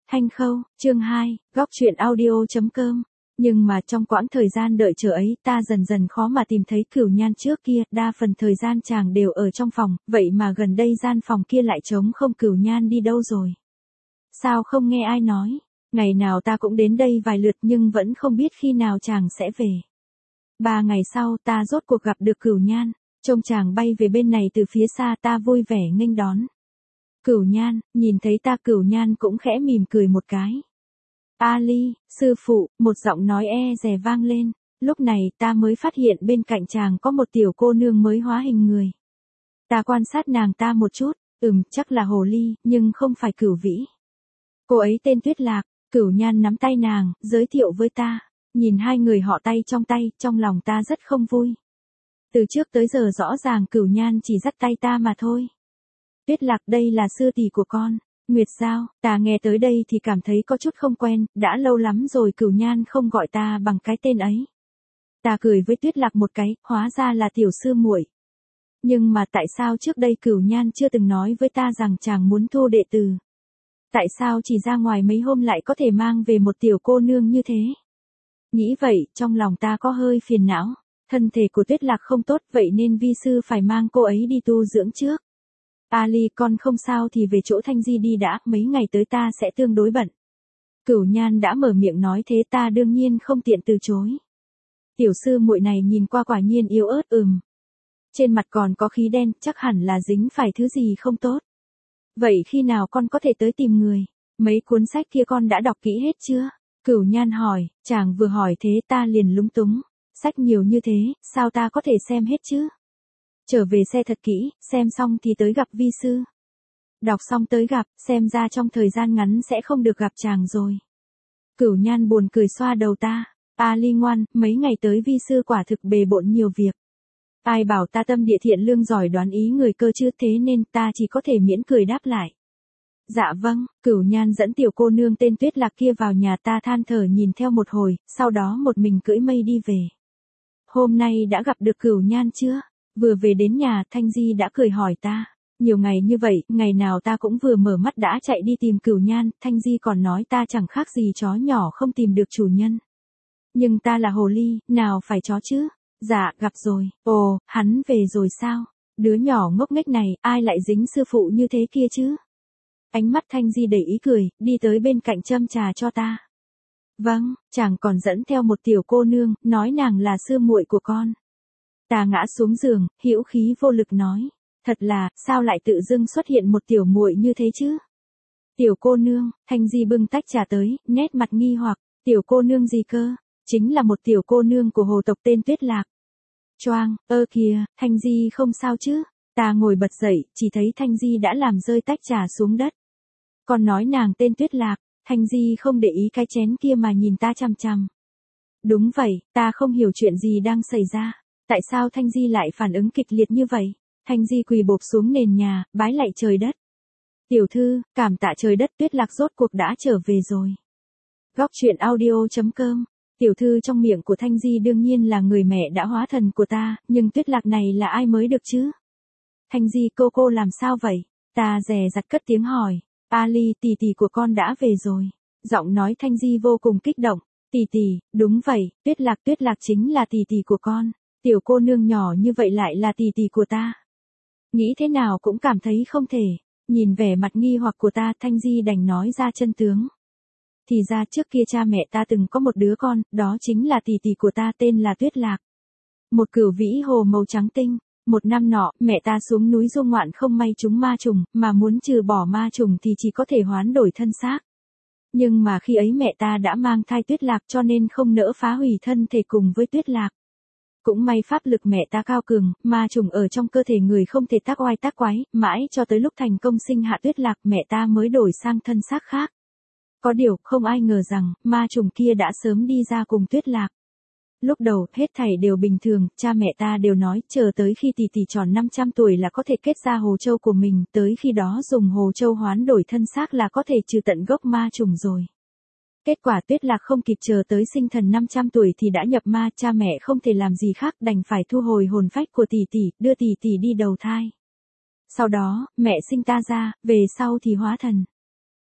Thanh Khâu, chương 2, góc truyện audio.com. Nhưng mà trong quãng thời gian đợi chờ ấy ta dần dần khó mà tìm thấy Cửu Nhan trước kia, đa phần thời gian chàng đều ở trong phòng, vậy mà gần đây gian phòng kia lại trống không, Cửu Nhan đi đâu rồi? Sao không nghe ai nói? Ngày nào ta cũng đến đây vài lượt nhưng vẫn không biết khi nào chàng sẽ về. 3 ngày sau ta rốt cuộc gặp được Cửu Nhan, trông chàng bay về bên này từ phía xa, ta vui vẻ nghênh đón. Cửu Nhan, nhìn thấy ta Cửu Nhan cũng khẽ mỉm cười một cái. Ali, sư phụ, một giọng nói e dè vang lên, lúc này ta mới phát hiện bên cạnh chàng có một tiểu cô nương mới hóa hình người. Ta quan sát nàng ta một chút, chắc là hồ ly, nhưng không phải Cửu Vĩ. Cô ấy tên Tuyết Lạc. Cửu Nhan nắm tay nàng, giới thiệu với ta, nhìn hai người họ tay, trong lòng ta rất không vui. Từ trước tới giờ rõ ràng Cửu Nhan chỉ dắt tay ta mà thôi. Tuyết Lạc, đây là sư tỷ của con, Nguyệt Giao. Ta nghe tới đây thì cảm thấy có chút không quen, đã lâu lắm rồi Cửu Nhan không gọi ta bằng cái tên ấy. Ta cười với Tuyết Lạc một cái, hóa ra là tiểu sư muội. Nhưng mà tại sao trước đây Cửu Nhan chưa từng nói với ta rằng chàng muốn thu đệ tử? Tại sao chỉ ra ngoài mấy hôm lại có thể mang về một tiểu cô nương như thế? Nghĩ vậy, trong lòng ta có hơi phiền não. Thân thể của Tuyết Lạc không tốt, vậy nên vi sư phải mang cô ấy đi tu dưỡng trước. Ali, con không sao thì về chỗ Thanh Di đi đã, mấy ngày tới ta sẽ tương đối bận. Cửu Nhan đã mở miệng nói thế, ta đương nhiên không tiện từ chối. Tiểu sư muội này nhìn qua quả nhiên yếu ớt, trên mặt còn có khí đen, chắc hẳn là dính phải thứ gì không tốt. Vậy khi nào con có thể tới tìm người? Mấy cuốn sách kia con đã đọc kỹ hết chưa? Cửu Nhan hỏi. Chàng vừa hỏi thế ta liền lúng túng. Sách nhiều như thế, sao ta có thể xem hết chứ? Trở về xe thật kỹ, xem xong thì tới gặp vi sư. Đọc xong tới gặp, xem ra trong thời gian ngắn sẽ không được gặp chàng rồi. Cửu Nhan buồn cười xoa đầu ta. Ali ngoan, mấy ngày tới vi sư quả thực bề bộn nhiều việc. Ai bảo ta tâm địa thiện lương giỏi đoán ý người cơ chứ, thế nên ta chỉ có thể miễn cười đáp lại. Dạ vâng. Cửu Nhan dẫn tiểu cô nương tên Tuyết Lạc kia vào nhà, ta than thở nhìn theo một hồi, sau đó một mình cưỡi mây đi về. Hôm nay đã gặp được Cửu Nhan chưa? Vừa về đến nhà, Thanh Di đã cười hỏi ta. Nhiều ngày như vậy, ngày nào ta cũng vừa mở mắt đã chạy đi tìm Cửu Nhan, Thanh Di còn nói ta chẳng khác gì chó nhỏ không tìm được chủ nhân. Nhưng ta là hồ ly, nào phải chó chứ? Dạ, gặp rồi. Ồ, hắn về rồi sao? Đứa nhỏ ngốc nghếch này, ai lại dính sư phụ như thế kia chứ? Ánh mắt Thanh Di đầy ý cười, đi tới bên cạnh châm trà cho ta. Vâng, chàng còn dẫn theo một tiểu cô nương, nói nàng là sư muội của con. Ta ngã xuống giường, hữu khí vô lực nói. Thật là, sao lại tự dưng xuất hiện một tiểu muội như thế chứ? Tiểu cô nương, Thanh Di bưng tách trà tới, nét mặt nghi hoặc. Tiểu cô nương gì cơ? Chính là một tiểu cô nương của hồ tộc tên Tuyết Lạc. Choang, kìa, Thanh Di không sao chứ? Ta ngồi bật dậy, chỉ thấy Thanh Di đã làm rơi tách trà xuống đất. Còn nói nàng tên Tuyết Lạc, Thanh Di không để ý cái chén kia mà nhìn ta chằm chằm. Đúng vậy, ta không hiểu chuyện gì đang xảy ra. Tại sao Thanh Di lại phản ứng kịch liệt như vậy? Thanh Di quỳ bộp xuống nền nhà, bái lạy trời đất. Tiểu thư, cảm tạ trời đất, Tuyết Lạc rốt cuộc đã trở về rồi. Góc truyện audio.com. Tiểu thư trong miệng của Thanh Di đương nhiên là người mẹ đã hóa thần của ta, nhưng Tuyết Lạc này là ai mới được chứ? Thanh Di, cô làm sao vậy? Ta dè dặt cất tiếng hỏi. Ali, tỷ tỷ của con đã về rồi. Giọng nói Thanh Di vô cùng kích động. Tỷ tỷ, đúng vậy, Tuyết Lạc chính là tỷ tỷ của con. Tiểu cô nương nhỏ như vậy lại là tỷ tỷ của ta. Nghĩ thế nào cũng cảm thấy không thể. Nhìn vẻ mặt nghi hoặc của ta, Thanh Di đành nói ra chân tướng. Thì ra trước kia cha mẹ ta từng có một đứa con, đó chính là tỷ tỷ của ta, tên là Tuyết Lạc. Một cửu vĩ hồ màu trắng tinh. Một năm nọ, mẹ ta xuống núi du ngoạn không may trúng ma trùng, mà muốn trừ bỏ ma trùng thì chỉ có thể hoán đổi thân xác. Nhưng mà khi ấy mẹ ta đã mang thai Tuyết Lạc cho nên không nỡ phá hủy thân thể cùng với Tuyết Lạc. Cũng may pháp lực mẹ ta cao cường, ma trùng ở trong cơ thể người không thể tác oai tác quái, mãi cho tới lúc thành công sinh hạ Tuyết Lạc mẹ ta mới đổi sang thân xác khác. Có điều, không ai ngờ rằng, ma trùng kia đã sớm đi ra cùng Tuyết Lạc. Lúc đầu, hết thảy đều bình thường, cha mẹ ta đều nói, chờ tới khi tỷ tỷ tròn 500 tuổi là có thể kết ra hồ châu của mình, tới khi đó dùng hồ châu hoán đổi thân xác là có thể trừ tận gốc ma trùng rồi. Kết quả Tuyết Lạc không kịp chờ tới sinh thần 500 tuổi thì đã nhập ma, cha mẹ không thể làm gì khác đành phải thu hồi hồn phách của tỷ tỷ, đưa tỷ tỷ đi đầu thai. Sau đó, mẹ sinh ta ra, về sau thì hóa thần.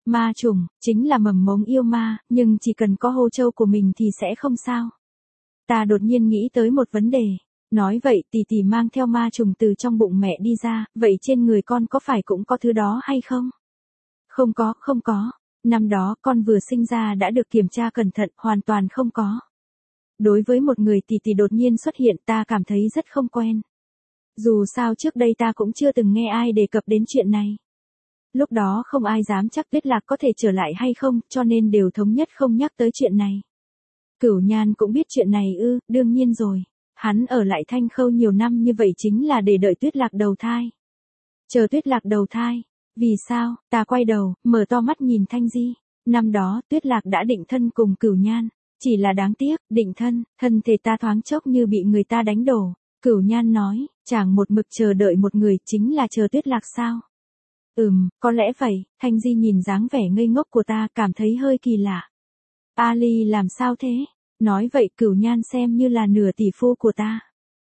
Ma trùng, chính là mầm mống yêu ma, nhưng chỉ cần có hô châu của mình thì sẽ không sao. Ta đột nhiên nghĩ tới một vấn đề. Nói vậy tỷ tỷ mang theo ma trùng từ trong bụng mẹ đi ra, vậy trên người con có phải cũng có thứ đó hay không? Không có, không có. Năm đó con vừa sinh ra đã được kiểm tra cẩn thận, hoàn toàn không có. Đối với một người tỷ tỷ đột nhiên xuất hiện ta cảm thấy rất không quen. Dù sao trước đây ta cũng chưa từng nghe ai đề cập đến chuyện này. Lúc đó không ai dám chắc Tuyết Lạc có thể trở lại hay không, cho nên đều thống nhất không nhắc tới chuyện này. Cửu Nhan cũng biết chuyện này ư, đương nhiên rồi. Hắn ở lại Thanh Khâu nhiều năm như vậy chính là để đợi Tuyết Lạc đầu thai. Chờ Tuyết Lạc đầu thai. Vì sao? Ta quay đầu, mở to mắt nhìn Thanh Di. Năm đó, Tuyết Lạc đã định thân cùng Cửu Nhan. Chỉ là đáng tiếc, định thân, thân thể ta thoáng chốc như bị người ta đánh đổ. Cửu Nhan nói, chàng một mực chờ đợi một người chính là chờ Tuyết Lạc sao? Có lẽ vậy. Thanh Di nhìn dáng vẻ ngây ngốc của ta cảm thấy hơi kỳ lạ. Ali làm sao thế? Nói vậy Cửu Nhan xem như là nửa tỷ phu của ta.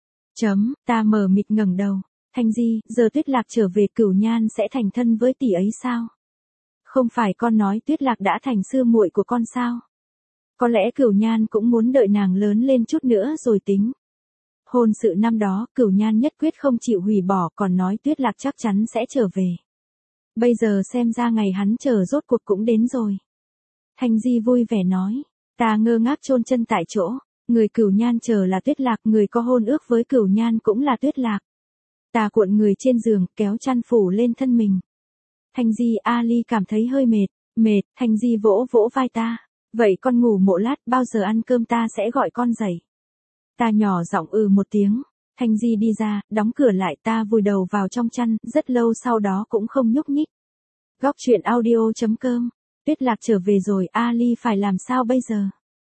Ta mờ mịt ngẩng đầu. Thanh Di, giờ Tuyết Lạc trở về Cửu Nhan sẽ thành thân với tỷ ấy sao? Không phải con nói Tuyết Lạc đã thành sư muội của con sao? Có lẽ Cửu Nhan cũng muốn đợi nàng lớn lên chút nữa rồi tính. Hôn sự năm đó, Cửu Nhan nhất quyết không chịu hủy bỏ, còn nói Tuyết Lạc chắc chắn sẽ trở về. Bây giờ xem ra ngày hắn chờ rốt cuộc cũng đến rồi. Thanh Di vui vẻ nói. Ta ngơ ngác chôn chân tại chỗ. Người Cửu Nhan chờ là Tuyết Lạc, người có hôn ước với Cửu Nhan cũng là Tuyết Lạc. Ta cuộn người trên giường, kéo chăn phủ lên thân mình. Thanh Di, Ali cảm thấy hơi mệt. Thanh Di vỗ vỗ vai ta. Vậy con ngủ một lát, bao giờ ăn cơm ta sẽ gọi con dậy. Ta nhỏ giọng một tiếng. Thanh Di đi ra, đóng cửa lại, ta vùi đầu vào trong chăn, rất lâu sau đó cũng không nhúc nhích. Góc truyện audio.com. Tuyết Lạc trở về rồi, Ali phải làm sao bây giờ?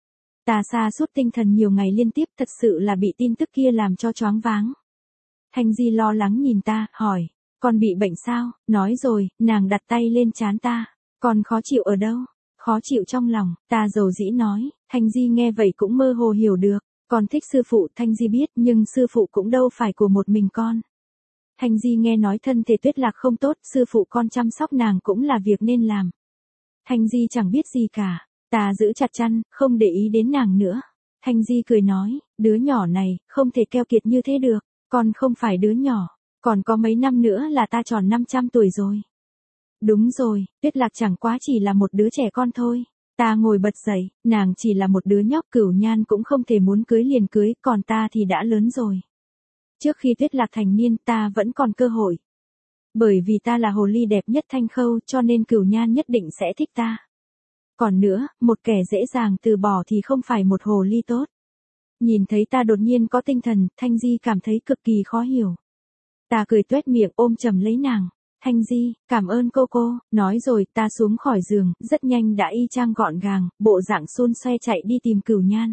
Ta sa sút tinh thần nhiều ngày liên tiếp, thật sự là bị tin tức kia làm cho choáng váng. Thanh Di lo lắng nhìn ta, hỏi, con bị bệnh sao? Nói rồi, nàng đặt tay lên trán ta. Con khó chịu ở đâu? Khó chịu trong lòng, ta dầu dĩ nói. Thanh Di nghe vậy cũng mơ hồ hiểu được. Con thích sư phụ, Thanh Di biết, nhưng sư phụ cũng đâu phải của một mình con. Thanh Di nghe nói thân thể Tuyết Lạc không tốt, sư phụ con chăm sóc nàng cũng là việc nên làm. Thanh Di chẳng biết gì cả. Ta giữ chặt chăn, không để ý đến nàng nữa. Thanh Di cười nói, đứa nhỏ này, không thể keo kiệt như thế được. Con không phải đứa nhỏ. Còn có mấy năm nữa là ta tròn 500 tuổi rồi. Đúng rồi, Tuyết Lạc chẳng quá chỉ là một đứa trẻ con thôi. Ta ngồi bật dậy, nàng chỉ là một đứa nhóc, Cửu Nhan cũng không thể muốn cưới liền cưới, còn ta thì đã lớn rồi. Trước khi Tuyết Lạc thành niên ta vẫn còn cơ hội. Bởi vì ta là hồ ly đẹp nhất Thanh Khâu cho nên Cửu Nhan nhất định sẽ thích ta. Còn nữa, một kẻ dễ dàng từ bỏ thì không phải một hồ ly tốt. Nhìn thấy ta đột nhiên có tinh thần, Thanh Di cảm thấy cực kỳ khó hiểu. Ta cười tuét miệng ôm chầm lấy nàng. Thanh Di, cảm ơn cô. Nói rồi ta xuống khỏi giường, rất nhanh đã y chang gọn gàng, bộ dạng xôn xoe chạy đi tìm Cửu Nhan.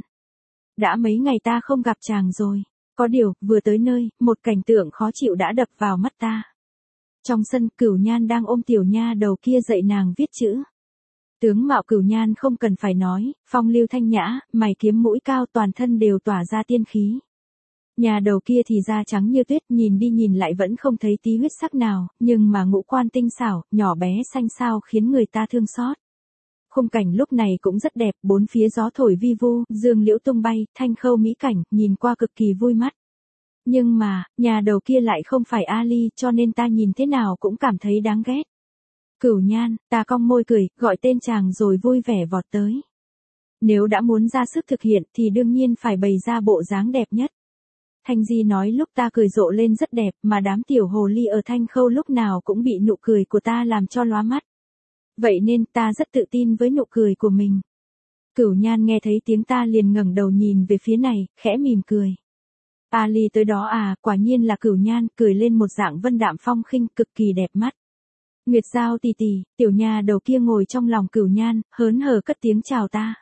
Đã mấy ngày ta không gặp chàng rồi. Có điều, vừa tới nơi, một cảnh tượng khó chịu đã đập vào mắt ta. Trong sân, Cửu Nhan đang ôm tiểu nha đầu kia dạy nàng viết chữ. Tướng mạo Cửu Nhan không cần phải nói, phong lưu thanh nhã, mày kiếm mũi cao, toàn thân đều tỏa ra tiên khí. Nhà đầu kia thì da trắng như tuyết, nhìn đi nhìn lại vẫn không thấy tí huyết sắc nào, nhưng mà ngũ quan tinh xảo, nhỏ bé xanh xao khiến người ta thương xót. Khung cảnh lúc này cũng rất đẹp, bốn phía gió thổi vi vu, dương liễu tung bay, Thanh Khâu mỹ cảnh, nhìn qua cực kỳ vui mắt. Nhưng mà, nhà đầu kia lại không phải Ali, cho nên ta nhìn thế nào cũng cảm thấy đáng ghét. Cửu Nhan, ta cong môi cười, gọi tên chàng rồi vui vẻ vọt tới. Nếu đã muốn ra sức thực hiện thì đương nhiên phải bày ra bộ dáng đẹp nhất. Thanh Di nói lúc ta cười rộ lên rất đẹp, mà đám tiểu hồ ly ở Thanh Khâu lúc nào cũng bị nụ cười của ta làm cho lóa mắt. Vậy nên ta rất tự tin với nụ cười của mình. Cửu Nhan nghe thấy tiếng ta liền ngẩng đầu nhìn về phía này, khẽ mỉm cười. Ali tới đó à, quả nhiên là Cửu Nhan, cười lên một dạng vân đạm phong khinh, cực kỳ đẹp mắt. Nguyệt Giao tỷ tỷ, tiểu nha đầu kia ngồi trong lòng Cửu Nhan, hớn hở cất tiếng chào ta.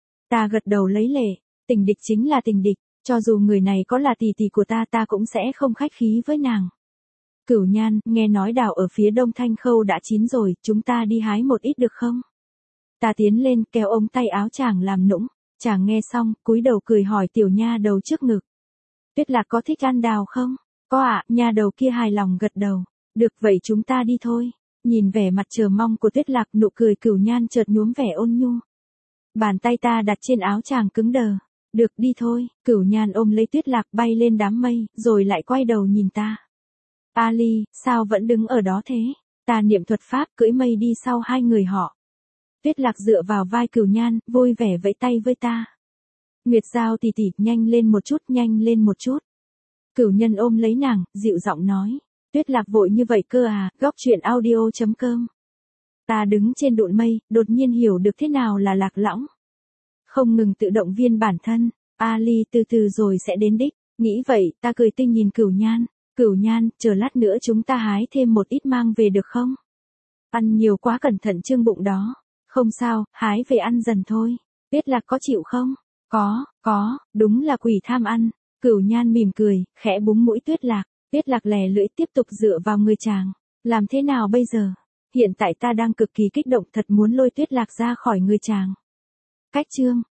Ta gật đầu lấy lệ, tình địch chính là tình địch, cho dù người này có là tỷ tỷ của ta cũng sẽ không khách khí với nàng. Cửu Nhan, nghe nói đào ở phía đông Thanh Khâu đã chín rồi, chúng ta đi hái một ít được không? Ta tiến lên, kéo ống tay áo chàng làm nũng, chàng nghe xong, cúi đầu cười hỏi tiểu nha đầu trước ngực. Tuyết Lạc có thích ăn đào không? Có ạ, nha đầu kia hài lòng gật đầu. Được vậy chúng ta đi thôi. Nhìn vẻ mặt chờ mong của Tuyết Lạc, nụ cười Cửu Nhan chợt nhuốm vẻ ôn nhu. Bàn tay ta đặt trên áo chàng cứng đờ. Được, đi thôi. Cửu Nhan ôm lấy Tuyết Lạc bay lên đám mây, rồi lại quay đầu nhìn ta. Ali, sao vẫn đứng ở đó thế? Ta niệm thuật pháp cưỡi mây đi sau hai người họ. Tuyết Lạc dựa vào vai Cửu Nhan, vui vẻ vẫy tay với ta. Nguyệt Giao tỷ tỷ, nhanh lên một chút, nhanh lên một chút. Cửu Nhân ôm lấy nàng, dịu giọng nói. Tuyết Lạc vội như vậy cơ à? Góc truyện audio.com. Ta đứng trên đụn mây, đột nhiên hiểu được thế nào là lạc lõng. Không ngừng tự động viên bản thân. Ali, từ từ rồi sẽ đến đích. Nghĩ vậy, ta cười tinh nhìn Cửu Nhan. Cửu Nhan, chờ lát nữa chúng ta hái thêm một ít mang về được không? Ăn nhiều quá cẩn thận trương bụng đó. Không sao, hái về ăn dần thôi. Tuyết Lạc có chịu không? Có, đúng là quỷ tham ăn. Cửu Nhan mỉm cười, khẽ búng mũi Tuyết Lạc. Tuyết Lạc lè lưỡi tiếp tục dựa vào người chàng. Làm thế nào bây giờ? Hiện tại ta đang cực kỳ kích động, thật muốn lôi Tuyết Lạc ra khỏi người chàng. Cách chương